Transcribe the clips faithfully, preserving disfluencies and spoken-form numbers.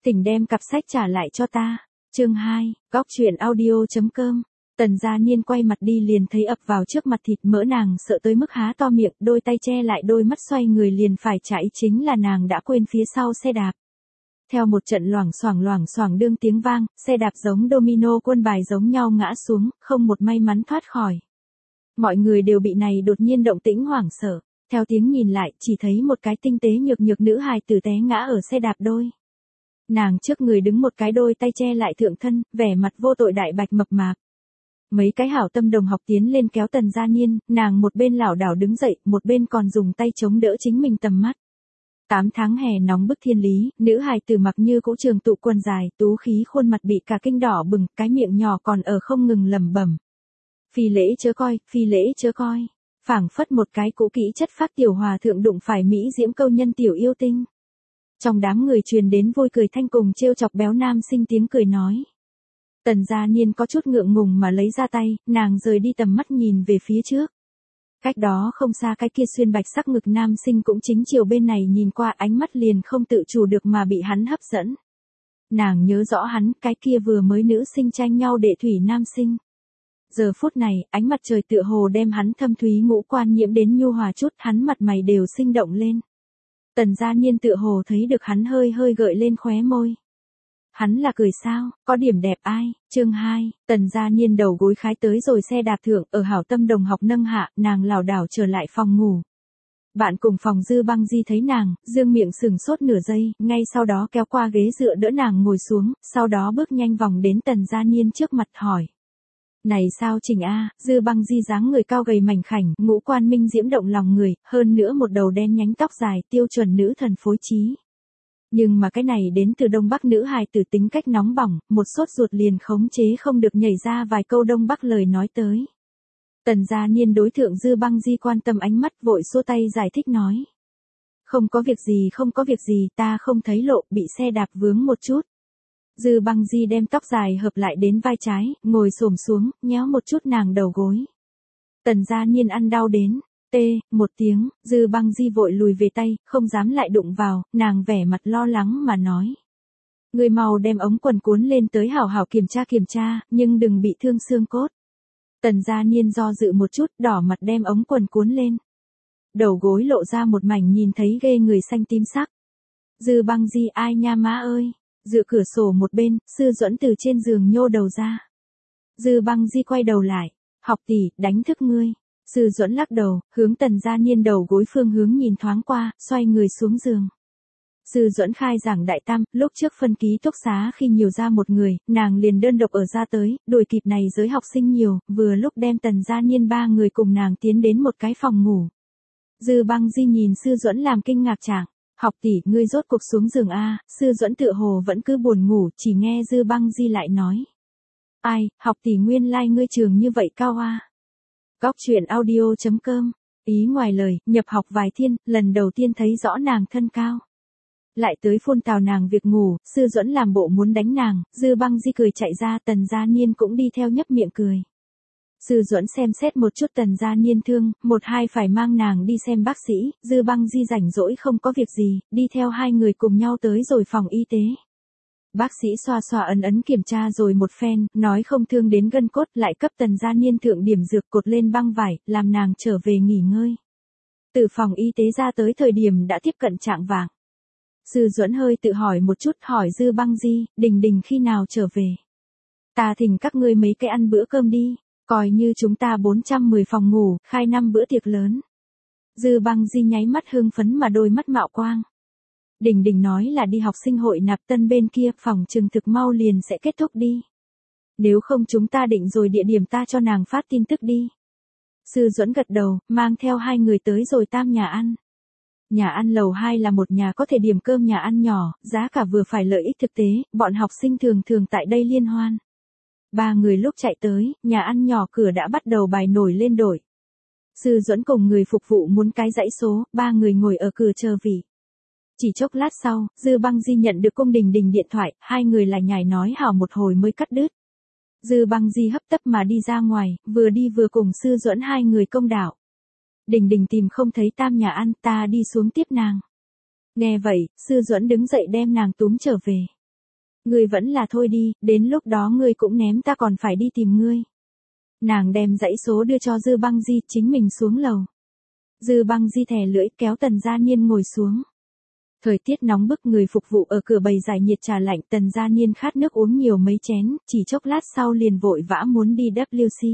Thỉnh đem cặp sách trả lại cho ta. Chương hai, góc truyện audio chấm com. Tần Gia Niên quay mặt đi liền thấy ập vào trước mặt thịt mỡ, nàng sợ tới mức há to miệng, đôi tay che lại đôi mắt, xoay người liền phải chạy, chính là nàng đã quên phía sau xe đạp. Theo một trận loảng xoảng loảng xoảng đương tiếng vang, xe đạp giống domino quân bài giống nhau ngã xuống, không một may mắn thoát khỏi. Mọi người đều bị này đột nhiên động tĩnh hoảng sợ, theo tiếng nhìn lại, chỉ thấy một cái tinh tế nhược nhược nữ hài tử té ngã ở xe đạp đôi. Nàng trước người đứng một cái đôi tay che lại thượng thân, vẻ mặt vô tội đại bạch mập mạp. Mấy cái hảo tâm đồng học tiến lên kéo Tần Gia Niên, nàng một bên lảo đảo đứng dậy, một bên còn dùng tay chống đỡ chính mình tầm mắt. Tám tháng hè nóng bức thiên lý, nữ hài tử mặc như cũ trường tụ quần dài, tú khí khuôn mặt bị cả kinh đỏ bừng, cái miệng nhỏ còn ở không ngừng lẩm bẩm. Phi lễ chớ coi, phi lễ chớ coi. Phảng phất một cái cũ kỹ chất phác tiểu hòa thượng đụng phải mỹ diễm câu nhân tiểu yêu tinh. Trong đám người truyền đến vui cười thanh cùng trêu chọc béo nam sinh tiếng cười nói. Tần Gia Niên có chút ngượng ngùng mà lấy ra tay, nàng rời đi tầm mắt nhìn về phía trước. Cách đó không xa cái kia xuyên bạch sắc ngực nam sinh cũng chính chiều bên này nhìn qua, ánh mắt liền không tự chủ được mà bị hắn hấp dẫn. Nàng nhớ rõ hắn, cái kia vừa mới nữ sinh tranh nhau đệ thủy nam sinh. Giờ phút này, ánh mặt trời tựa hồ đem hắn thâm thúy ngũ quan nhiễm đến nhu hòa chút, hắn mặt mày đều sinh động lên. Tần Gia Niên tựa hồ thấy được hắn hơi hơi gợi lên khóe môi. Hắn là cười sao, có điểm đẹp ai. Chương hai, Tần Gia Niên đầu gối khái tới rồi xe đạp thượng, ở hảo tâm đồng học nâng hạ, nàng lảo đảo trở lại phòng ngủ. Bạn cùng phòng Dư Băng Di thấy nàng, dương miệng sừng sốt nửa giây, ngay sau đó kéo qua ghế dựa đỡ nàng ngồi xuống, sau đó bước nhanh vòng đến Tần Gia Niên trước mặt hỏi. Này sao Trình A, Dư Băng Di dáng người cao gầy mảnh khảnh, ngũ quan minh diễm động lòng người, hơn nữa một đầu đen nhánh tóc dài, tiêu chuẩn nữ thần phối trí. Nhưng mà cái này đến từ Đông Bắc nữ hài tử tính cách nóng bỏng, một sốt ruột liền khống chế không được nhảy ra vài câu Đông Bắc lời nói tới. Tần Gia Niên đối thượng Dư Băng Di quan tâm ánh mắt, vội xua tay giải thích nói. Không có việc gì, không có việc gì, ta không thấy lộ, bị xe đạp vướng một chút. Dư Băng Di đem tóc dài hợp lại đến vai trái, ngồi xổm xuống, nhéo một chút nàng đầu gối. Tần Gia Niên ăn đau đến, tê, một tiếng, Dư Băng Di vội lùi về tay, không dám lại đụng vào, nàng vẻ mặt lo lắng mà nói. Người mau đem ống quần cuốn lên tới hảo hảo kiểm tra kiểm tra, nhưng đừng bị thương xương cốt. Tần Gia Niên do dự một chút, đỏ mặt đem ống quần cuốn lên. Đầu gối lộ ra một mảnh nhìn thấy ghê người xanh tím sắc. Dư Băng Di ai nha má ơi. Dựa cửa sổ một bên, Sư Duẫn từ trên giường nhô đầu ra. Dư Băng Di quay đầu lại, học tỷ, đánh thức ngươi. Sư Duẫn lắc đầu, hướng Tần Gia Niên đầu gối phương hướng nhìn thoáng qua, xoay người xuống giường. Sư Duẫn khai giảng đại tam, lúc trước phân ký túc xá khi nhiều ra một người, nàng liền đơn độc ở ra tới, đuổi kịp này giới học sinh nhiều, vừa lúc đem Tần Gia Niên ba người cùng nàng tiến đến một cái phòng ngủ. Dư Băng Di nhìn Sư Duẫn làm kinh ngạc trạng. Học tỷ, ngươi rốt cuộc xuống giường a. Sư Duẫn tựa hồ vẫn cứ buồn ngủ, chỉ nghe Dư Băng Di lại nói. Ai, học tỷ nguyên lai like ngươi trường như vậy cao a. Góc truyện audio chấm com. Ý ngoài lời, nhập học vài thiên, lần đầu tiên thấy rõ nàng thân cao. Lại tới phun tào nàng việc ngủ, Sư Duẫn làm bộ muốn đánh nàng, Dư Băng Di cười chạy ra, Tần Gia Niên cũng đi theo nhấp miệng cười. Sư Duẫn xem xét một chút Tần Gia Niên thương, một hai phải mang nàng đi xem bác sĩ, Dư Băng Di rảnh rỗi không có việc gì, đi theo hai người cùng nhau tới rồi phòng y tế. Bác sĩ xoa xoa ấn ấn kiểm tra rồi một phen, nói không thương đến gân cốt, lại cấp Tần Gia Niên thượng điểm dược cột lên băng vải, làm nàng trở về nghỉ ngơi. Từ phòng y tế ra tới thời điểm đã tiếp cận trạng vạng. Sư Duẫn hơi tự hỏi một chút, hỏi Dư Băng Di, Đình Đình khi nào trở về? Ta thỉnh các ngươi mấy cái ăn bữa cơm đi. Coi như chúng ta bốn trăm mười phòng ngủ, khai năm bữa tiệc lớn. Dư Băng Di nháy mắt hưng phấn mà đôi mắt mạo quang. Đình Đình nói là đi học sinh hội nạp tân bên kia, phòng trừng thực mau liền sẽ kết thúc đi. Nếu không chúng ta định rồi địa điểm ta cho nàng phát tin tức đi. Sư Duẫn gật đầu, mang theo hai người tới rồi tam nhà ăn. Nhà ăn lầu hai là một nhà có thể điểm cơm nhà ăn nhỏ, giá cả vừa phải lợi ích thực tế, bọn học sinh thường thường tại đây liên hoan. Ba người lúc chạy tới, nhà ăn nhỏ cửa đã bắt đầu bài nổi lên đổi. Sư Duẫn cùng người phục vụ muốn cái dãy số, ba người ngồi ở cửa chờ vị. Chỉ chốc lát sau, Dư Băng Di nhận được Cung Đình Đình điện thoại, hai người lại nhảy nói hảo một hồi mới cắt đứt. Dư Băng Di hấp tấp mà đi ra ngoài, vừa đi vừa cùng Sư Duẫn hai người công đạo. Đình Đình tìm không thấy tam nhà ăn, ta đi xuống tiếp nàng. Nghe vậy, Sư Duẫn đứng dậy đem nàng túm trở về. Ngươi vẫn là thôi đi, đến lúc đó ngươi cũng ném ta còn phải đi tìm ngươi. Nàng đem dãy số đưa cho Dư Băng Di, chính mình xuống lầu. Dư Băng Di thè lưỡi kéo Tần Gia Niên ngồi xuống. Thời tiết nóng bức, người phục vụ ở cửa bày giải nhiệt trà lạnh, Tần Gia Niên khát nước uống nhiều mấy chén, chỉ chốc lát sau liền vội vã muốn đi W C.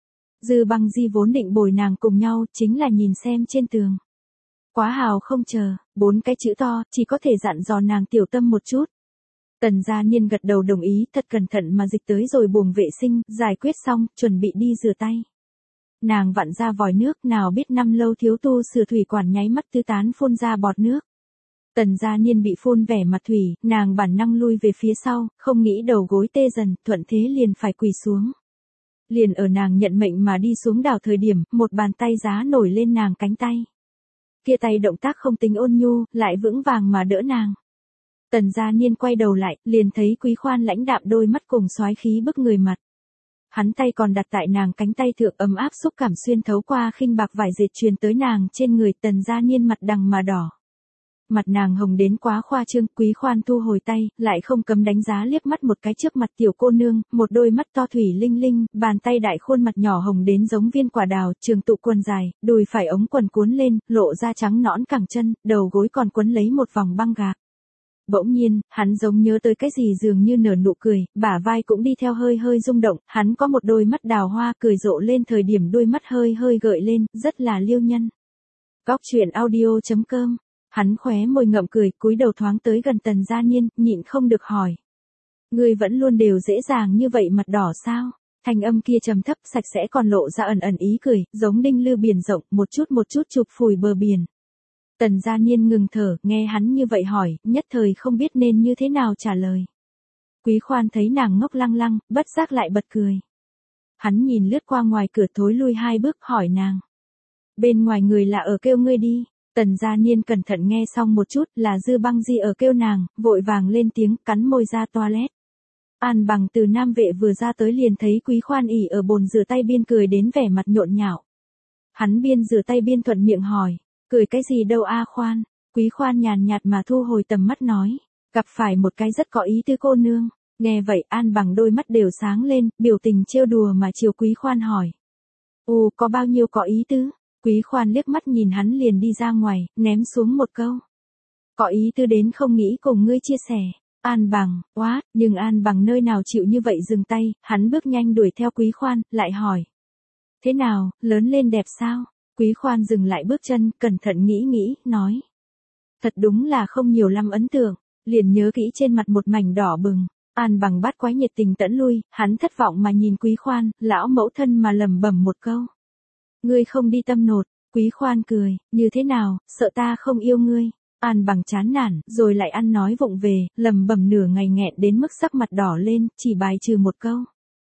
Dư Băng Di vốn định bồi nàng cùng nhau, chính là nhìn xem trên tường. Quá hào không chờ, bốn cái chữ to, chỉ có thể dặn dò nàng tiểu tâm một chút. Tần Gia Niên gật đầu đồng ý, thật cẩn thận mà dịch tới rồi buồng vệ sinh, giải quyết xong, chuẩn bị đi rửa tay. Nàng vặn ra vòi nước, nào biết năm lâu thiếu tu sửa thủy quản nháy mắt tứ tán phun ra bọt nước. Tần Gia Niên bị phun vẻ mặt thủy, nàng bản năng lui về phía sau, không nghĩ đầu gối tê dần, thuận thế liền phải quỳ xuống. Liền ở nàng nhận mệnh mà đi xuống đảo thời điểm, một bàn tay giá nổi lên nàng cánh tay. Kia tay động tác không tính ôn nhu, lại vững vàng mà đỡ nàng. Tần Gia Niên quay đầu lại, liền thấy Quý Khoan lãnh đạm đôi mắt cùng soái khí bức người mặt. Hắn tay còn đặt tại nàng cánh tay thượng, ấm áp xúc cảm xuyên thấu qua khinh bạc vải dệt truyền tới nàng trên người. Tần Gia Niên mặt đằng mà đỏ. Mặt nàng hồng đến quá khoa trương, Quý Khoan thu hồi tay, lại không cấm đánh giá liếc mắt một cái trước mặt tiểu cô nương, một đôi mắt to thủy linh linh, bàn tay đại khuôn mặt nhỏ hồng đến giống viên quả đào, trường tụ quần dài, đùi phải ống quần cuốn lên, lộ ra trắng nõn cẳng chân, đầu gối còn quấn lấy một vòng băng gạc. Bỗng nhiên, hắn giống nhớ tới cái gì dường như nở nụ cười, bả vai cũng đi theo hơi hơi rung động, hắn có một đôi mắt đào hoa cười rộ lên thời điểm đôi mắt hơi hơi gợi lên, rất là liêu nhân. Góc truyện audio chấm com. Hắn khóe môi ngậm cười, cúi đầu thoáng tới gần Tần Gia Niên, nhịn không được hỏi. Ngươi vẫn luôn đều dễ dàng như vậy mặt đỏ sao? Thanh âm kia trầm thấp, sạch sẽ còn lộ ra ẩn ẩn ý cười, giống đinh lư biển rộng, một chút một chút chụp phủi bờ biển. Tần Gia Niên ngừng thở, nghe hắn như vậy hỏi, nhất thời không biết nên như thế nào trả lời. Quý Khoan thấy nàng ngốc lăng lăng, bất giác lại bật cười. Hắn nhìn lướt qua ngoài cửa, thối lui hai bước, hỏi nàng. Bên ngoài người là ở kêu ngươi đi. Tần Gia Niên cẩn thận nghe xong một chút, là Dư Băng Di ở kêu nàng, vội vàng lên tiếng, cắn môi ra toilet. An Bằng từ Nam Vệ vừa ra tới liền thấy Quý Khoan ỉ ở bồn rửa tay biên cười đến vẻ mặt nhộn nhạo. Hắn biên rửa tay biên thuận miệng hỏi, cười cái gì đâu a Khoan? Quý Khoan nhàn nhạt mà thu hồi tầm mắt nói, gặp phải một cái rất có ý tứ cô nương. Nghe vậy An Bằng đôi mắt đều sáng lên, biểu tình trêu đùa mà chiều Quý Khoan hỏi. Ồ, có bao nhiêu có ý tứ? Quý Khoan liếc mắt nhìn hắn liền đi ra ngoài, ném xuống một câu. Có ý tư đến không nghĩ cùng ngươi chia sẻ. An Bằng, quá, nhưng An Bằng nơi nào chịu như vậy dừng tay, hắn bước nhanh đuổi theo Quý Khoan, lại hỏi. Thế nào, lớn lên đẹp sao? Quý Khoan dừng lại bước chân, cẩn thận nghĩ nghĩ, nói. Thật đúng là không nhiều lắm ấn tượng, liền nhớ kỹ trên mặt một mảnh đỏ bừng. An Bằng bắt quái nhiệt tình tẫn lui, hắn thất vọng mà nhìn Quý Khoan, lão mẫu thân mà lẩm bẩm một câu. Ngươi không đi tâm nột. Quý Khoan cười, như thế nào, sợ ta không yêu ngươi. An Bằng chán nản, rồi lại ăn nói vụng về, lẩm bẩm nửa ngày nghẹn đến mức sắc mặt đỏ lên, chỉ bài trừ một câu.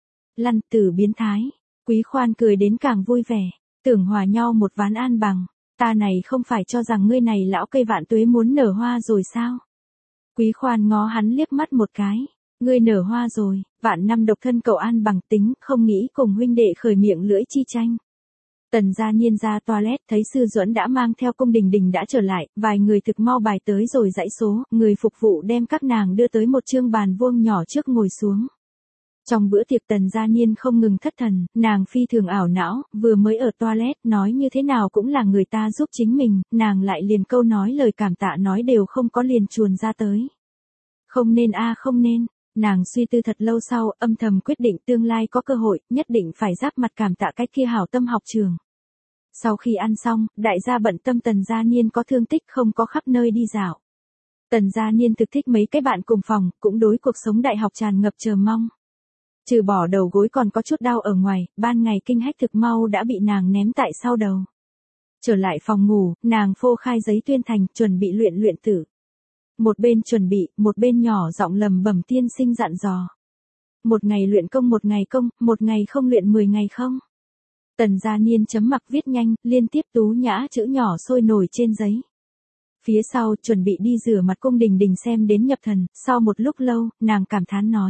Lăn tử biến thái. Quý Khoan cười đến càng vui vẻ, tưởng hòa nhau một ván. An Bằng, ta này không phải cho rằng ngươi này lão cây vạn tuế muốn nở hoa rồi sao? Quý Khoan ngó hắn liếc mắt một cái, ngươi nở hoa rồi, vạn năm độc thân cậu. An Bằng tính, không nghĩ cùng huynh đệ khởi miệng lưỡi chi tranh. Tần Gia Niên ra toilet, thấy Sư Duẫn đã mang theo Cung Đình Đình đã trở lại, vài người thực mau bài tới rồi dãy số, người phục vụ đem các nàng đưa tới một chương bàn vuông nhỏ trước ngồi xuống. Trong bữa tiệc Tần Gia Niên không ngừng thất thần, nàng phi thường ảo não, vừa mới ở toilet, nói như thế nào cũng là người ta giúp chính mình, nàng lại liền câu nói lời cảm tạ nói đều không có liền chuồn ra tới. Không nên a không nên. Nàng suy tư thật lâu sau, âm thầm quyết định tương lai có cơ hội, nhất định phải giáp mặt cảm tạ cái kia hảo tâm học trường. Sau khi ăn xong, đại gia bận tâm Tần Gia Niên có thương tích không có khắp nơi đi dạo. Tần Gia Niên thực thích mấy cái bạn cùng phòng, cũng đối cuộc sống đại học tràn ngập chờ mong. Trừ bỏ đầu gối còn có chút đau ở ngoài, ban ngày kinh hách thực mau đã bị nàng ném tại sau đầu. Trở lại phòng ngủ, nàng phô khai giấy tuyên thành, chuẩn bị luyện luyện tử. Một bên chuẩn bị, một bên nhỏ giọng lầm bẩm tiên sinh dặn dò. Một ngày luyện công một ngày công, một ngày không luyện mười ngày không. Tần Gia Niên chấm mặc viết nhanh, liên tiếp tú nhã chữ nhỏ sôi nổi trên giấy. Phía sau, chuẩn bị đi rửa mặt Cung Đình Đình xem đến nhập thần, sau một lúc lâu, nàng cảm thán nói.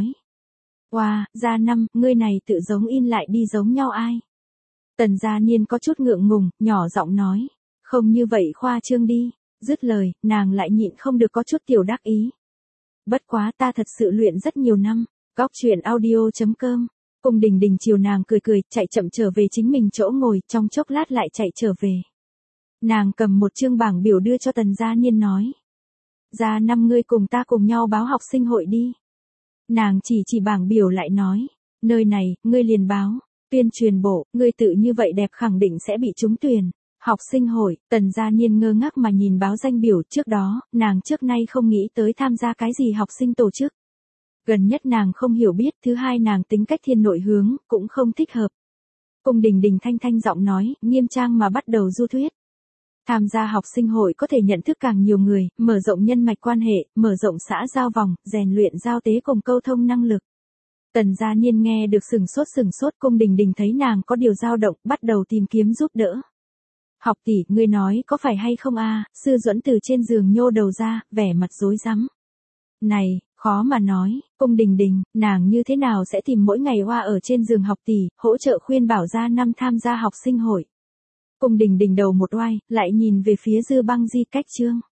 Wow, Gia Năm, ngươi này tự giống in lại đi giống nhau ai. Tần Gia Niên có chút ngượng ngùng, nhỏ giọng nói. Không như vậy khoa trương đi. Dứt lời, nàng lại nhịn không được có chút tiểu đắc ý. bất quá ta thật sự luyện rất nhiều năm. Góc chuyện audio chấm com. Cung Đình Đình chiều nàng cười cười, chạy chậm trở về chính mình chỗ ngồi, trong chốc lát lại chạy trở về. Nàng cầm một chương bảng biểu đưa cho Tần Gia Niên nói. Ra năm ngươi cùng ta cùng nhau báo học sinh hội đi. Nàng chỉ chỉ bảng biểu lại nói. Nơi này, ngươi liền báo. Tuyên truyền bộ, ngươi tự như vậy đẹp khẳng định sẽ bị trúng tuyển. Học sinh hội, Tần Gia Niên ngơ ngác mà nhìn báo danh biểu, trước đó, nàng trước nay không nghĩ tới tham gia cái gì học sinh tổ chức. Gần nhất nàng không hiểu biết, thứ hai nàng tính cách thiên nội hướng, cũng không thích hợp. Cung Đình Đình thanh thanh giọng nói, nghiêm trang mà bắt đầu du thuyết. Tham gia học sinh hội có thể nhận thức càng nhiều người, mở rộng nhân mạch quan hệ, mở rộng xã giao vòng, rèn luyện giao tế cùng câu thông năng lực. Tần Gia Niên nghe được sừng sốt sừng sốt, Cung Đình Đình thấy nàng có điều dao động, bắt đầu tìm kiếm giúp đỡ. Học tỷ, ngươi nói có phải hay không a? Sư Duẫn từ trên giường nhô đầu ra, vẻ mặt rối rắm. Này, khó mà nói, Cung Đình Đình, nàng như thế nào sẽ tìm mỗi ngày hoa ở trên giường học tỷ, hỗ trợ khuyên bảo Gia Năm tham gia học sinh hội. Cung Đình Đình đầu một oai, lại nhìn về phía Dư Băng Di cách chương.